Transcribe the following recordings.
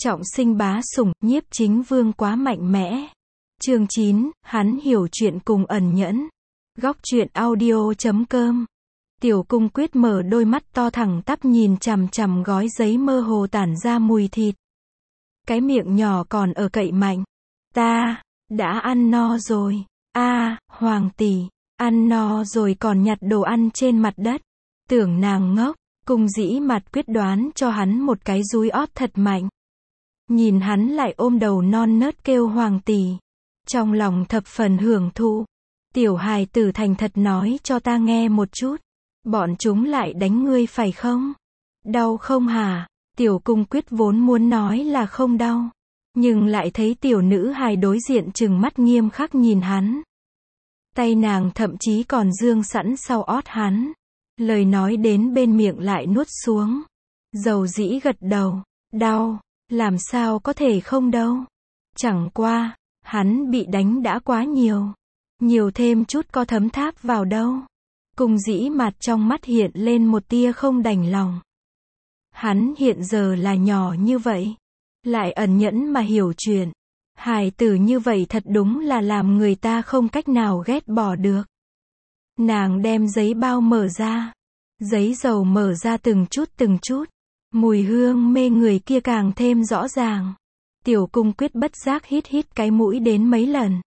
Trọng sinh bá sủng, nhiếp chính vương quá mạnh mẽ. Chương 9, hắn hiểu chuyện cùng ẩn nhẫn. Góc truyện audio.com. Tiểu Cung Quyết mở đôi mắt to thẳng tắp nhìn chằm chằm gói giấy mơ hồ tản ra mùi thịt. Cái miệng nhỏ còn ở cậy mạnh. Ta, đã ăn no rồi. Hoàng tỷ, ăn no rồi còn nhặt đồ ăn trên mặt đất. Tưởng nàng ngốc, Cung Dĩ Mạt quyết đoán cho hắn một cái dúi ót thật mạnh. Nhìn hắn lại ôm đầu non nớt kêu hoàng tỷ. Trong lòng thập phần hưởng thụ. Tiểu hài tử thành thật nói cho ta nghe một chút. Bọn chúng lại đánh ngươi phải không? Đau không hả? Tiểu Cung Quyết vốn muốn nói là không đau. Nhưng lại thấy tiểu nữ hài đối diện trừng mắt nghiêm khắc nhìn hắn. Tay nàng thậm chí còn giương sẵn sau ót hắn. Lời nói đến bên miệng lại nuốt xuống. Dầu dĩ gật đầu. Đau, làm sao có thể không đâu. Chẳng qua, hắn bị đánh đã quá nhiều. Nhiều thêm chút có thấm tháp vào đâu. Cung Dĩ Mạt trong mắt hiện lên một tia không đành lòng. Hắn hiện giờ là nhỏ như vậy. Lại ẩn nhẫn mà hiểu chuyện. Hài tử như vậy thật đúng là làm người ta không cách nào ghét bỏ được. Nàng đem giấy bao mở ra. Giấy dầu mở ra từng chút. Mùi hương mê người kia càng thêm rõ ràng. Tiểu Cung Quyết bất giác hít cái mũi đến mấy lần.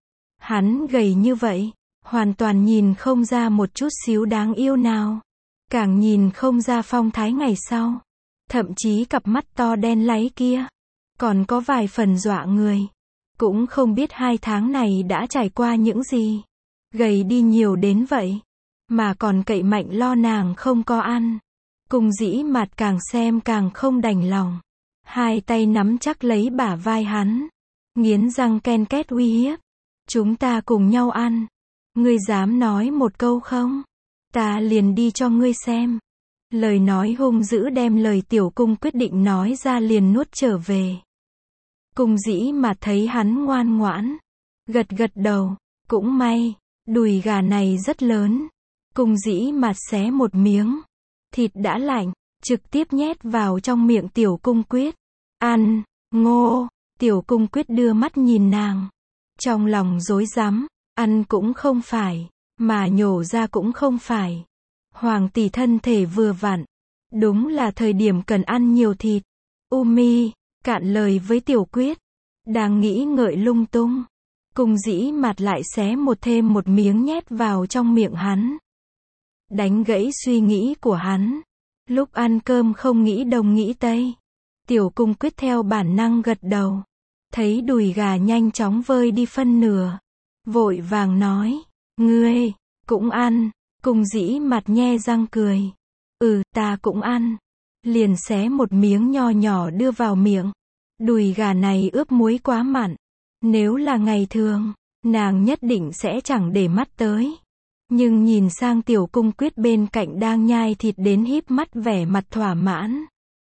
Hắn gầy như vậy, hoàn toàn nhìn không ra một chút xíu đáng yêu nào. Càng nhìn không ra phong thái ngày sau. Thậm chí cặp mắt to đen láy kia, còn có vài phần dọa người. Cũng không biết 2 tháng này đã trải qua những gì. Gầy đi nhiều đến vậy. Mà còn cậy mạnh lo nàng không có ăn. Cung Dĩ Mạt càng xem càng không đành lòng. Hai tay nắm chắc lấy bả vai hắn. Nghiến răng ken két uy hiếp. Chúng ta cùng nhau ăn. Ngươi dám nói một câu không? Ta liền đi cho ngươi xem. Lời nói hung dữ đem lời Tiểu Cung quyết định nói ra liền nuốt trở về. Cung Dĩ Mạt thấy hắn ngoan ngoãn. Gật đầu. Cũng may, đùi gà này rất lớn. Cung Dĩ Mạt xé một miếng. Thịt đã lạnh, trực tiếp nhét vào trong miệng Tiểu Cung Quyết. Ăn, ngô. Tiểu Cung Quyết đưa mắt nhìn nàng. Trong lòng rối rắm, ăn cũng không phải, mà nhổ ra cũng không phải. Hoàng tỷ thân thể vừa vặn. Đúng là thời điểm cần ăn nhiều thịt. Umi, cạn lời với Tiểu Quyết. Đang nghĩ ngợi lung tung. Cung Dĩ Mạt lại xé thêm một miếng nhét vào trong miệng hắn. Đánh gãy suy nghĩ của hắn. Lúc ăn cơm không nghĩ đông nghĩ tây. Tiểu Cung Quyết theo bản năng gật đầu. Thấy đùi gà nhanh chóng vơi đi phân nửa. Vội vàng nói. Ngươi, cũng ăn. Cung Dĩ Mạt nhe răng cười. Ta cũng ăn. Liền xé một miếng nho nhỏ đưa vào miệng. Đùi gà này ướp muối quá mặn. Nếu là ngày thường, nàng nhất định sẽ chẳng để mắt tới. Nhưng nhìn sang Tiểu Cung Quyết bên cạnh đang nhai thịt đến híp mắt vẻ mặt thỏa mãn.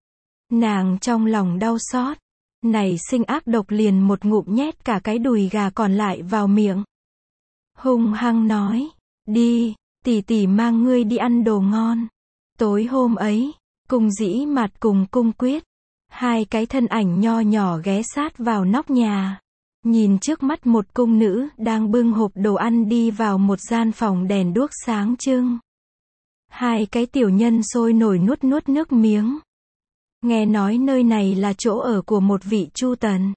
Nàng trong lòng đau xót. Nảy sinh ác độc liền một ngụm nhét cả cái đùi gà còn lại vào miệng. Hung hăng nói. Đi, tỷ mang ngươi đi ăn đồ ngon. Tối hôm ấy, Cung Dĩ Mạt cùng Cung Quyết. Hai cái thân ảnh nho nhỏ ghé sát vào nóc nhà. Nhìn trước mắt một cung nữ đang bưng hộp đồ ăn đi vào một gian phòng đèn đuốc sáng trưng. Hai cái tiểu nhân sôi nổi nuốt nước miếng. Nghe nói nơi này là chỗ ở của một vị Chu Tần.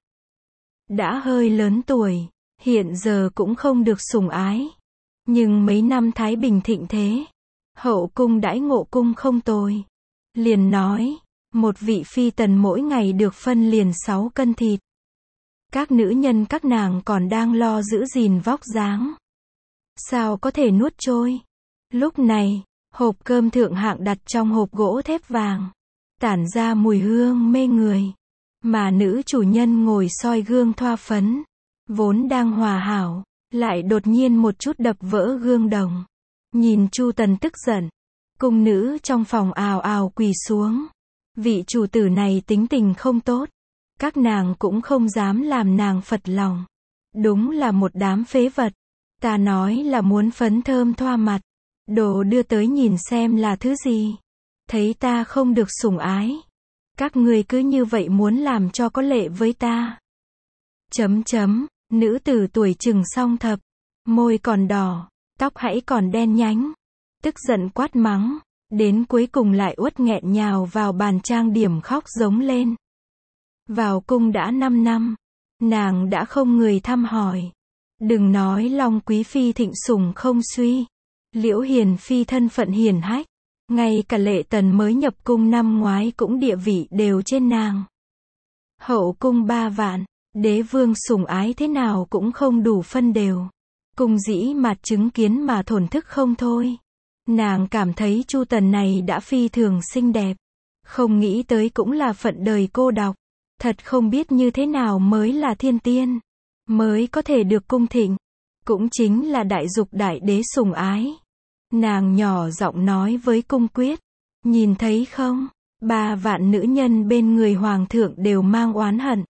Đã hơi lớn tuổi, hiện giờ cũng không được sủng ái. Nhưng mấy năm thái bình thịnh thế, hậu cung đãi ngộ cung không tồi. Liền nói, một vị phi tần mỗi ngày được phân liền 6 cân thịt. Các nữ nhân các nàng còn đang lo giữ gìn vóc dáng. Sao có thể nuốt trôi? Lúc này, hộp cơm thượng hạng đặt trong hộp gỗ thép vàng. Tản ra mùi hương mê người. Mà nữ chủ nhân ngồi soi gương thoa phấn. Vốn đang hòa hảo, lại đột nhiên một chút đập vỡ gương đồng. Nhìn Chu Tần tức giận. Cung nữ trong phòng ào ào quỳ xuống. Vị chủ tử này tính tình không tốt. Các nàng cũng không dám làm nàng phật lòng. Đúng là một đám phế vật. Ta nói là muốn phấn thơm thoa mặt. Đồ đưa tới nhìn xem là thứ gì. Thấy ta không được sủng ái. Các ngươi cứ như vậy muốn làm cho có lệ với ta. Nữ tử tuổi chừng song thập, môi còn đỏ, tóc hãy còn đen nhánh, tức giận quát mắng, đến cuối cùng lại uất nghẹn nhào vào bàn trang điểm khóc giống lên. Vào cung đã 5 năm, nàng đã không người thăm hỏi. Đừng nói Long Quý Phi thịnh sủng không suy, Liễu Hiền Phi thân phận hiển hách, ngay cả Lệ Tần mới nhập cung năm ngoái cũng địa vị đều trên nàng. Hậu cung 3 vạn, đế vương sủng ái thế nào cũng không đủ phân đều. Cung Dĩ Mạt chứng kiến mà thổn thức không thôi. Nàng cảm thấy Chu Tần này đã phi thường xinh đẹp, không nghĩ tới cũng là phận đời cô độc. Thật không biết như thế nào mới là thiên tiên, mới có thể được cung thịnh, cũng chính là đại dục đại đế sủng ái. Nàng nhỏ giọng nói với Cung Quyết, nhìn thấy không, 3 vạn nữ nhân bên người hoàng thượng đều mang oán hận.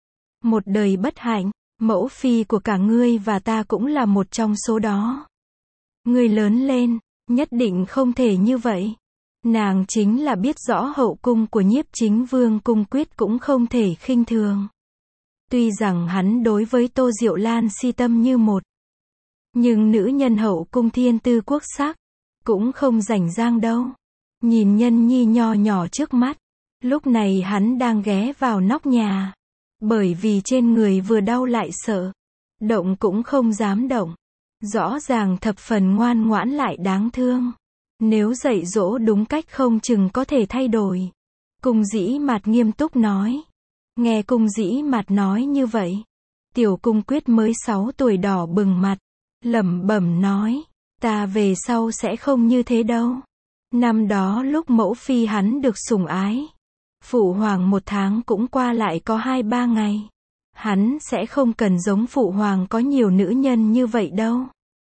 Một đời bất hạnh, mẫu phi của cả ngươi và ta cũng là một trong số đó. Ngươi lớn lên, nhất định không thể như vậy. Nàng chính là biết rõ hậu cung của Nhiếp Chính Vương. Cung Quyết cũng không thể khinh thường. Tuy rằng hắn đối với Tô Diệu Lan si tâm như một, nhưng nữ nhân hậu cung thiên tư quốc sắc, cũng không rảnh rang đâu. Nhìn nhân nhi nho nhỏ trước mắt, lúc này hắn đang ghé vào nóc nhà, bởi vì trên người vừa đau lại sợ, động cũng không dám động. Rõ ràng thập phần ngoan ngoãn lại đáng thương. Nếu dạy dỗ đúng cách không chừng có thể thay đổi. Cung Dĩ Mạt nghiêm túc nói. Nghe Cung Dĩ Mạt nói như vậy, Tiểu Cung Quyết mới 6 tuổi đỏ bừng mặt, lẩm bẩm nói, ta về sau sẽ không như thế đâu. Năm đó lúc mẫu phi hắn được sủng ái, phụ hoàng 1 tháng cũng qua lại có 2-3 ngày. Hắn sẽ không cần giống phụ hoàng có nhiều nữ nhân như vậy đâu.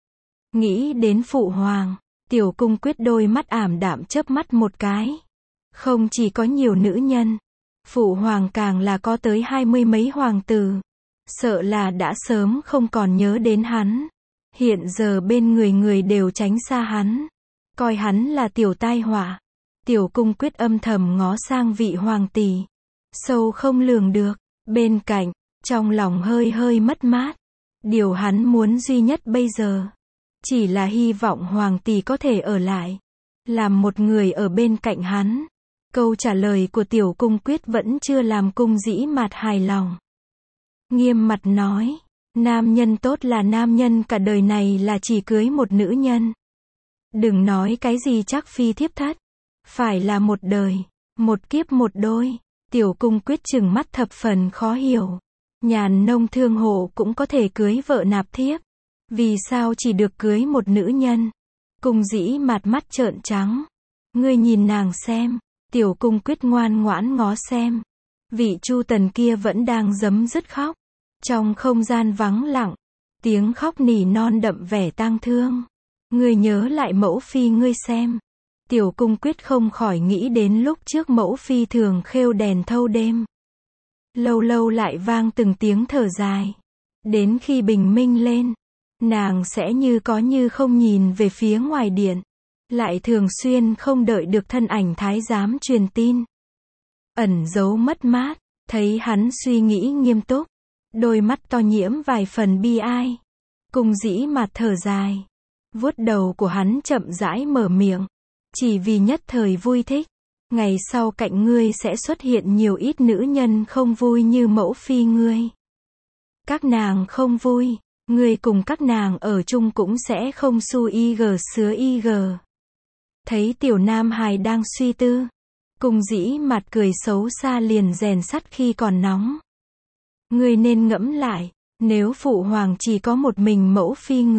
Nghĩ đến phụ hoàng, Tiểu Cung Quyết đôi mắt ảm đạm chớp mắt một cái. Không chỉ có nhiều nữ nhân, phụ hoàng càng là có tới 20 mấy hoàng tử. Sợ là đã sớm không còn nhớ đến hắn. Hiện giờ bên người người đều tránh xa hắn, coi hắn là tiểu tai họa. Tiểu Cung Quyết âm thầm ngó sang vị hoàng tỷ, sâu không lường được. Bên cạnh, trong lòng hơi hơi mất mát. Điều hắn muốn duy nhất bây giờ, chỉ là hy vọng hoàng tỷ có thể ở lại, làm một người ở bên cạnh hắn. Câu trả lời của Tiểu Cung Quyết vẫn chưa làm Cung Dĩ Mạt hài lòng. Nghiêm mặt nói, nam nhân tốt là nam nhân cả đời này là chỉ cưới một nữ nhân. Đừng nói cái gì chắc phi thiếp thất, phải là một đời, một kiếp một đôi. Tiểu Cung Quyết trừng mắt thập phần khó hiểu. Nhàn nông thương hộ cũng có thể cưới vợ nạp thiếp, vì sao chỉ được cưới một nữ nhân? Cung Dĩ Mạt mắt trợn trắng. Ngươi nhìn nàng xem. Tiểu Cung Quyết ngoan ngoãn ngó xem. Vị Chu Tần kia vẫn đang giấm dứt khóc. Trong không gian vắng lặng, tiếng khóc nỉ non đậm vẻ tang thương. Ngươi nhớ lại mẫu phi ngươi xem. Tiểu Cung Quyết không khỏi nghĩ đến lúc trước mẫu phi thường khêu đèn thâu đêm. Lâu lâu lại vang từng tiếng thở dài. Đến khi bình minh lên, nàng sẽ như có như không nhìn về phía ngoài điện. Lại thường xuyên không đợi được thân ảnh thái giám truyền tin. Ẩn giấu mất mát, thấy hắn suy nghĩ nghiêm túc. Đôi mắt to nhiễm vài phần bi ai. Cung Dĩ Mạt thở dài. Vuốt đầu của hắn chậm rãi mở miệng. Chỉ vì nhất thời vui thích. Ngày sau cạnh ngươi sẽ xuất hiện nhiều ít nữ nhân không vui như mẫu phi ngươi. Các nàng không vui, ngươi cùng các nàng ở chung cũng sẽ không su y gờ sứa y gờ. Thấy Tiểu Nam Hài đang suy tư, Cung Dĩ Mạt cười xấu xa liền rèn sắt khi còn nóng. Ngươi nên ngẫm lại, nếu phụ hoàng chỉ có một mình mẫu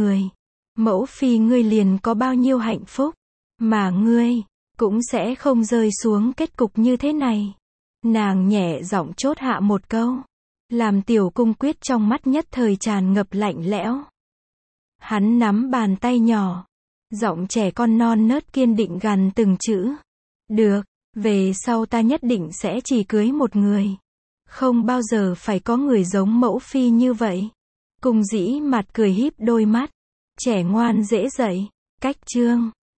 phi ngươi liền có bao nhiêu hạnh phúc, mà ngươi cũng sẽ không rơi xuống kết cục như thế này. Nàng nhẹ giọng chốt hạ một câu, làm Tiểu Cung Quyết trong mắt nhất thời tràn ngập lạnh lẽo. Hắn nắm bàn tay nhỏ, giọng trẻ con non nớt kiên định gằn từng chữ. Được, về sau ta nhất định sẽ chỉ cưới một người. Không bao giờ phải có người giống mẫu phi như vậy. Cung Dĩ Mạt cười híp đôi mắt. Trẻ ngoan dễ dạy. Cách chương